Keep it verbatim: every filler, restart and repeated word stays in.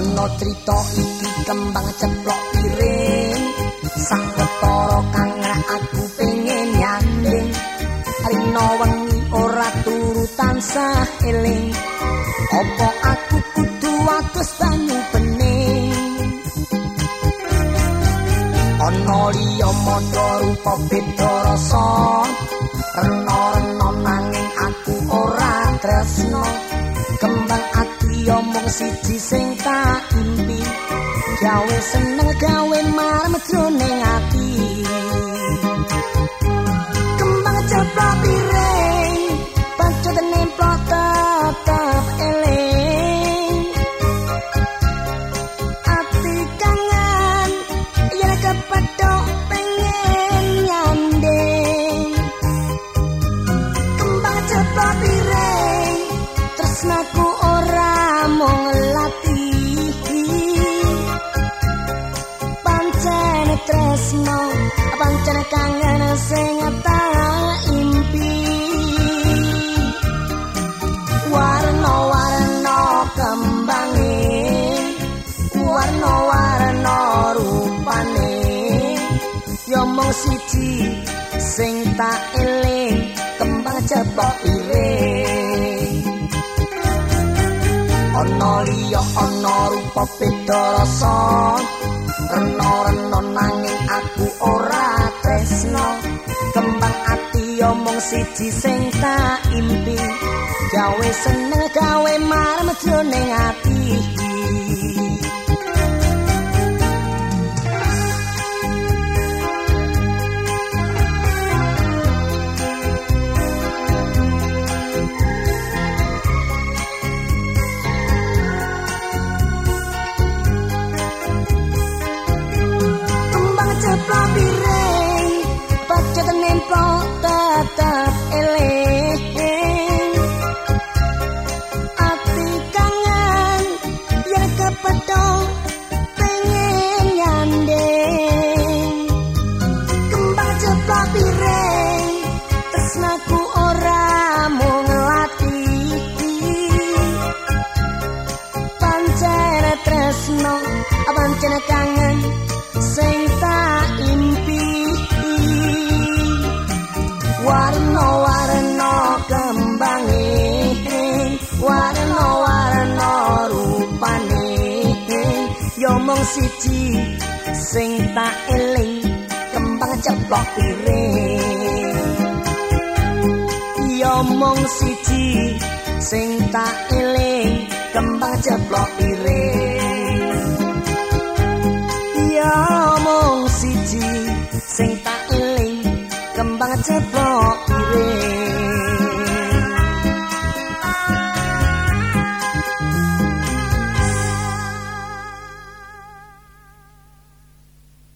ana crita iki kembang ceplok piring sawetara kang aku pengen nyanding rina wengi ora turu tansah eling apa aku kudu wates banyu bening ana liya mondho rupa beda rasa rena-rena nanging aku ora tresno kembang ati omong siji sing tak impi gawe seneng gawe marem jroning ati kembang ceplok piring pancet nemplok tetep eling ati kangen yen kepethuk pengen nyanding kembang ceplok piring tresnaku ora mung latih pancen tresno pancen kangen sing tak impi warna-warna kembange warna-warna rupane yo mung siji sing tak eling kembang ceplok piring ana liya ana rupa beda rasa rena-rena nanging aku ora tresno kembang ati omong siji sing tak impi gawe seneng gawe marem jroning ati ceplok piring pancet nemplok tetep eling ati kangen yen kepethuk pengen nyanding kembang ceplok piring tresnaku ora mung latih pancen tresno pancen kangen sing tak impi warna-warna kembange warna-warna rupane yo mung siji sing tak eling kembang ceplok piring yo mung siji sing tak eling kembang ceplok piring